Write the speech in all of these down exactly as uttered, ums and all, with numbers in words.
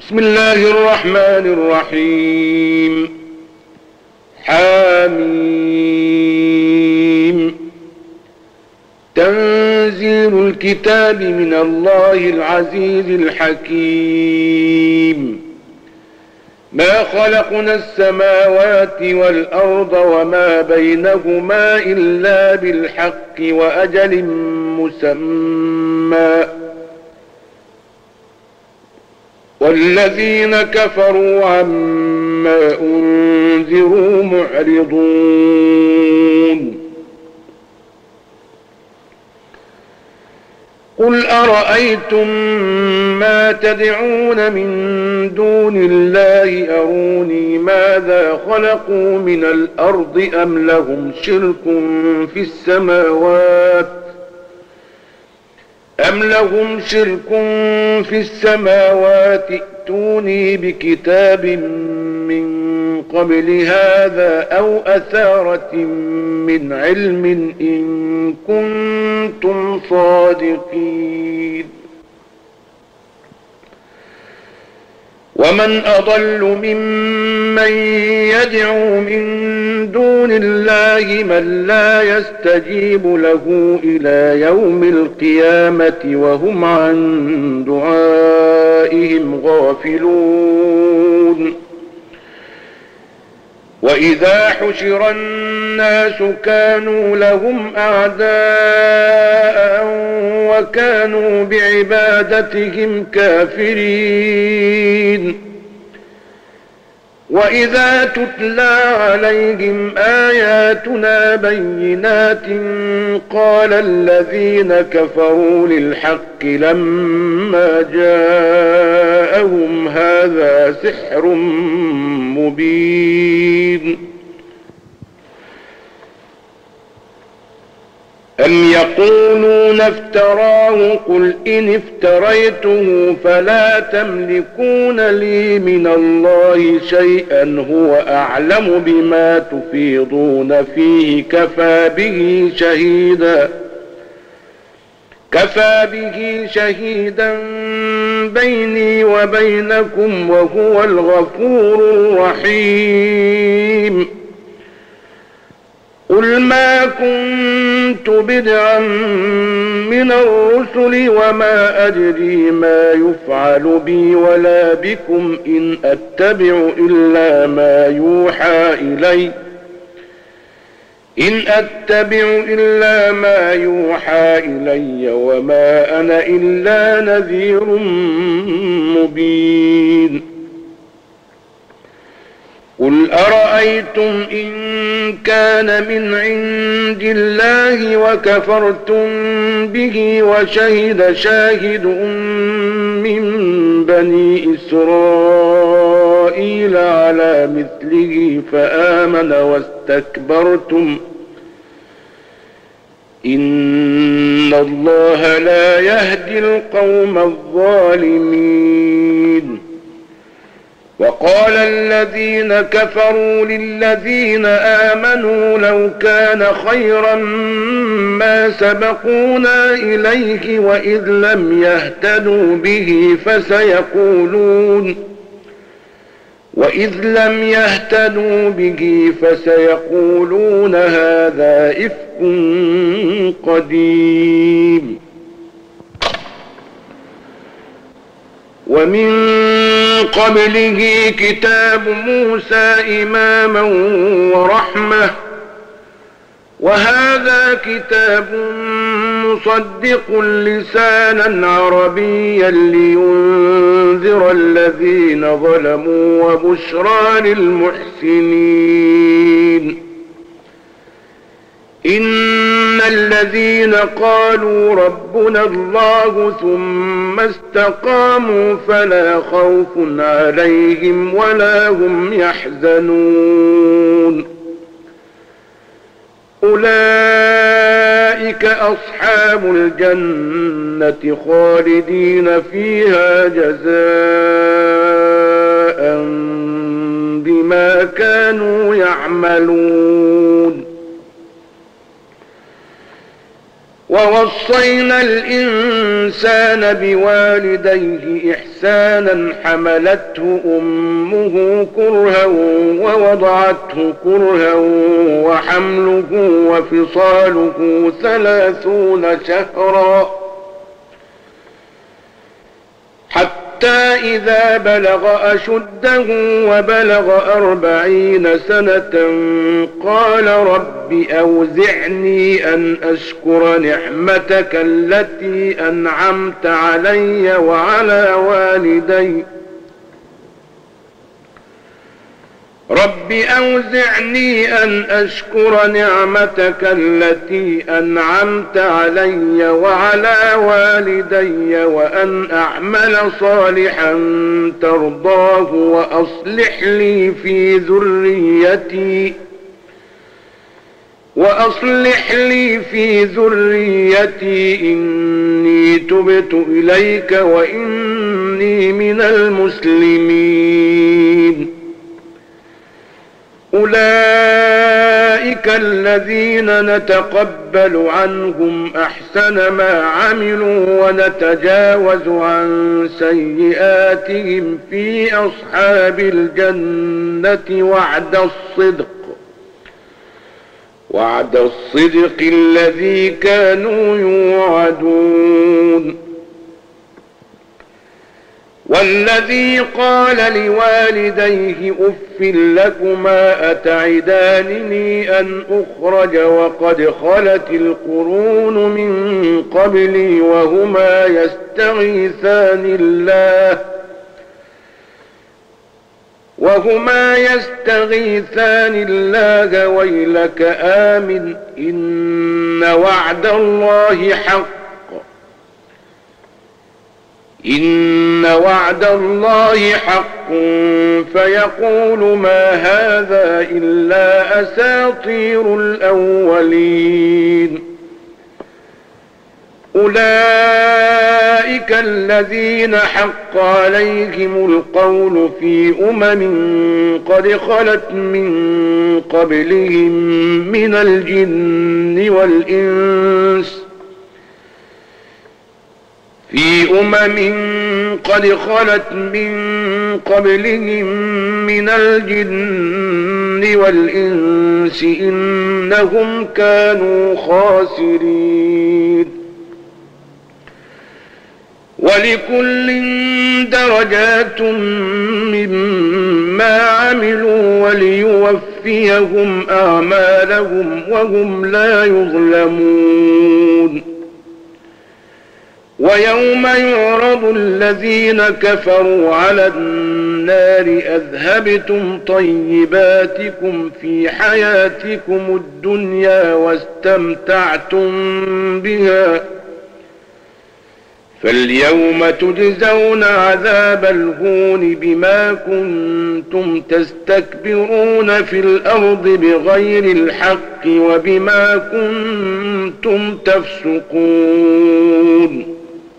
بسم الله الرحمن الرحيم. حميم. تنزيل الكتاب من الله العزيز الحكيم. ما خلقنا السماوات والأرض وما بينهما إلا بالحق وأجل مسمى، والذين كفروا عما أنذروا معرضون. قل أرأيتم ما تدعون من دون الله أروني ماذا خلقوا من الأرض أم لهم شرك في السماوات أم لهم شرك في السماوات ائتوني بكتاب من قبل هذا أو أثارة من علم إن كنتم صادقين. ومن أضل ممن يدعو من دون الله من لا يستجيب له إلى يوم القيامة وهم عن دعائهم غافلون. وإذا حشر الناس كانوا لهم أعداء وكانوا بعبادتهم كافرين. وإذا تتلى عليهم آياتنا بينات قال الذين كفروا للحق لما جاءهم هذا سحر مبين. أم يقولون افتراه قل إن افتريته فلا تملكون لي من الله شيئا هو أعلم بما تفيضون فيه كفى به شهيدا كفى به شهيدا بيني وبينكم وهو الغفور الرحيم. قل ما كنت بدعا من الرسل وما أدري ما يفعل بي ولا بكم إن أتبع إلا ما يوحى إلي إن أتبع إلا ما يوحى إلي وما أنا إلا نذير مبين. قل أرأيتم إن كان من عند الله وكفرتم به وشهد شاهد من بني إسرائيل على مثله فآمن واستكبرتم إن الله لا يهدي القوم الظالمين. وقال الذين كفروا للذين آمنوا لو كان خيرا ما سبقونا إليه وإذ لم يهتدوا به فسيقولون وإذ لم يهتدوا به فسيقولون هذا إفك قديم. ومن قبله كتاب موسى إماما ورحمة وهذا كتاب مصدق لسانا عربيا لينذر الذين ظلموا وبشرى للمحسنين. إن الذين قالوا ربنا الله ثم استقاموا فلا خوف عليهم ولا هم يحزنون. أولئك أصحاب الجنة خالدين فيها جزاء بما كانوا يعملون. ووصينا الإنسان بوالديه إحسانا إنسانا حملته أمه كرها ووضعته كرها وحمله وفصاله ثلاثون شهرا حتى إذا بلغ أشده وبلغ أربعين سنة قال رب أوزعني أن أشكر نعمتك التي أنعمت علي وعلى والدي رب أوزعني أن أشكر نعمتك التي أنعمت علي وعلى والدي وأن أعمل صالحا ترضاه وأصلح لي في ذريتي وأصلح لي في ذريتي إني تبت إليك وإني من المسلمين أولئك الذين نتقبل عنهم أحسن ما عملوا ونتجاوز عن سيئاتهم في أصحاب الجنة وعد الصدق وعد الصدق الذي كانوا يوعدون والذي قال لوالديه أف لكما أتعدانني أن أخرج وقد خلت القرون من قبلي وهما يستغيثان الله وهما يستغيثان الله ويلك آمن إن وعد الله حق إن وعد الله حق فيقول ما هذا إلا أساطير الأولين أولئك الذين حق عليهم القول في أمم قد خلت من قبلهم من الجن والإنس في أمم قد خلت من قبلهم من الجن والإنس إنهم كانوا خاسرين ولكل درجات مما عملوا وليوفيهم أعمالهم وهم لا يظلمون ويوم يعرض الذين كفروا على النار أذهبتم طيباتكم في حياتكم الدنيا واستمتعتم بها فاليوم تجزون عذاب الهون بما كنتم تستكبرون في الأرض بغير الحق وبما كنتم تفسقون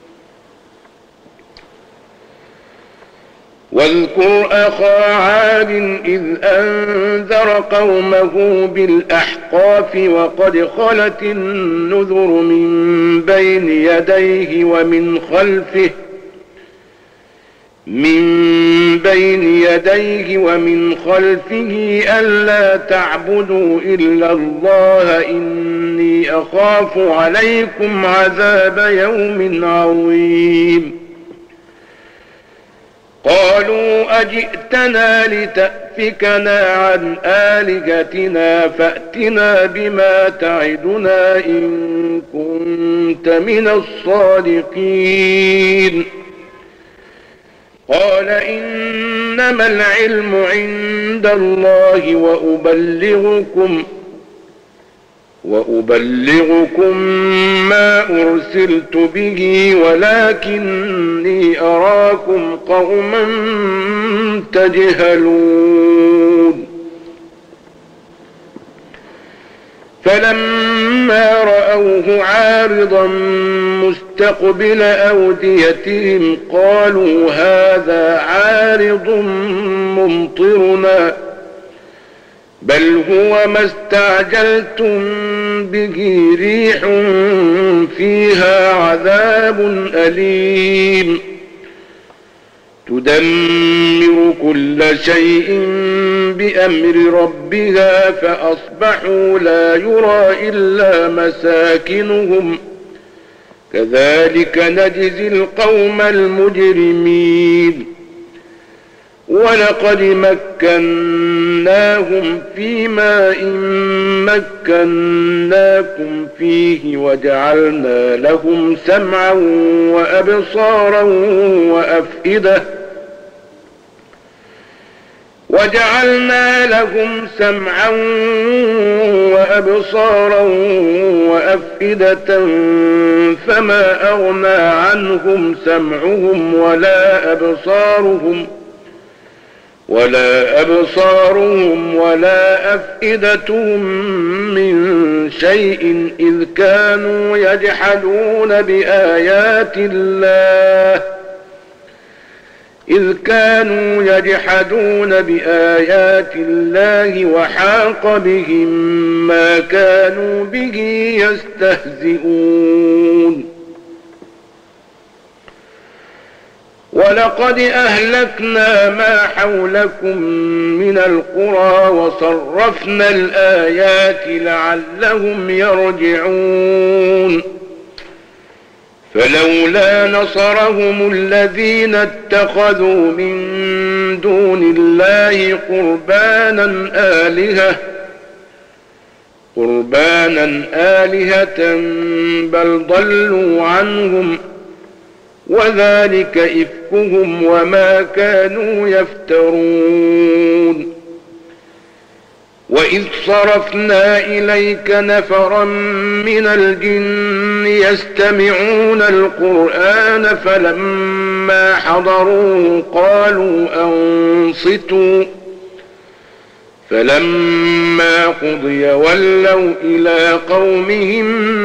واذكر أخا عاد إذ أنذر قومه بالأحقاف وقد خلت النذر من بين يديه ومن خلفه من بين يديه ومن خلفه ألا تعبدوا إلا الله إني أخاف عليكم عذاب يوم عظيم قالوا أجئتنا لتأفكنا عن آلهتنا فأتنا بما تعدنا إن كنت من الصادقين قال إنما العلم عند الله وأبلغكم وأبلغكم ما أرسلت به ولكني أراكم قوما تجهلون فلما رأوه عارضا مستقبل أوديتهم قالوا هذا عارض ممطرنا بل هو ما استعجلتم به ريح فيها عذاب أليم تدمر كل شيء بأمر ربها فأصبحوا لا يرى إلا مساكنهم كذلك نجزي القوم المجرمين ولقد مكناهم في ماء مكناكم فيه وجعلنا لهم سمعا وأبصارا وأفئدة وجعلنا لهم سمعا وأبصارا وأفئدة فما أغنى عنهم سمعهم ولا أبصارهم ولا أبصارهم ولا أفئدتهم من شيء إذ كانوا يجحدون بآيات الله إذ كانوا يجحدون بآيات الله وحاق بهم ما كانوا به يستهزئون ولقد أهلكنا ما حولكم من القرى وصرفنا الآيات لعلهم يرجعون فلولا نصرهم الذين اتخذوا من دون الله قربانا آلهة قربانا آلهة بل ضلوا عنهم وذلك إفكهم وما كانوا يفترون وإذ صرفنا إليك نفرا من الجن يستمعون القرآن فلما حضروه قالوا أنصتوا فلما قضي ولوا إلى قومهم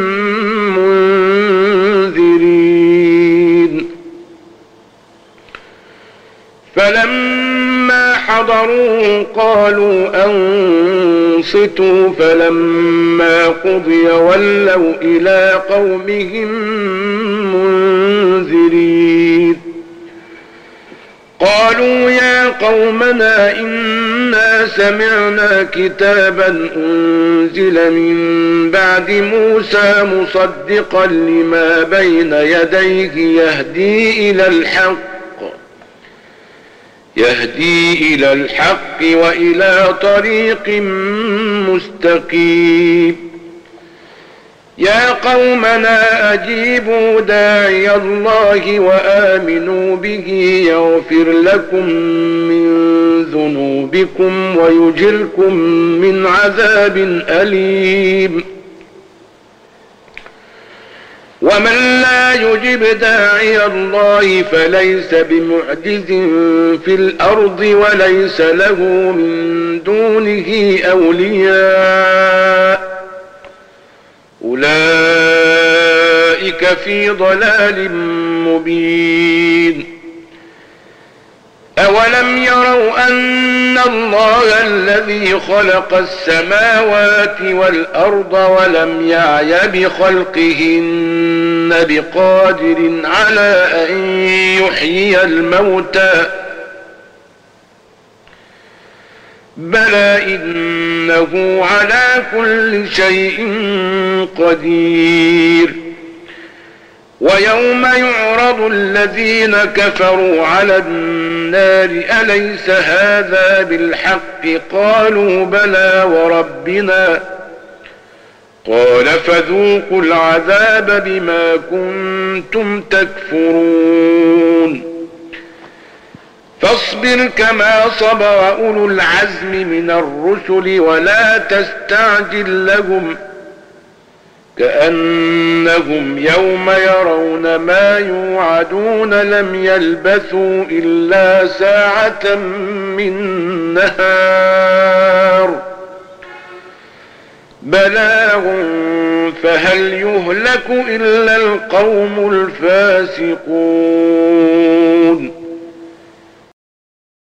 منذرين فلما حضروه قالوا أنصتوا فلما قضي ولوا إلى قومهم منذرين قالوا يا قومنا إنا سمعنا كتابا أنزل من بعد موسى مصدقا لما بين يديه يهدي إلى الحق يهدي إلى الحق وإلى طريق مستقيم يا قومنا أجيبوا داعي الله وآمنوا به يغفر لكم من ذنوبكم ويجركم من عذاب أليم ومن لا يجب داعي الله فليس بمعجز في الأرض وليس له من دونه أولياء أولئك في ضلال مبين أولم يروا أن الله الذي خلق السماوات والأرض ولم يعي بخلقهن بقادر على أن يحيي الموتى بلى إنه على كل شيء قدير ويوم يعرض الذين كفروا على النار أليس هذا بالحق قالوا بلى وربنا قال فذوقوا العذاب بما كنتم تكفرون فاصبر كما صبر أولو العزم من الرسل ولا تستعجل لهم كأنهم يوم يرون ما يوعدون لم يلبثوا إلا ساعة من نهار بلاغ فهل يهلك إلا القوم الفاسقون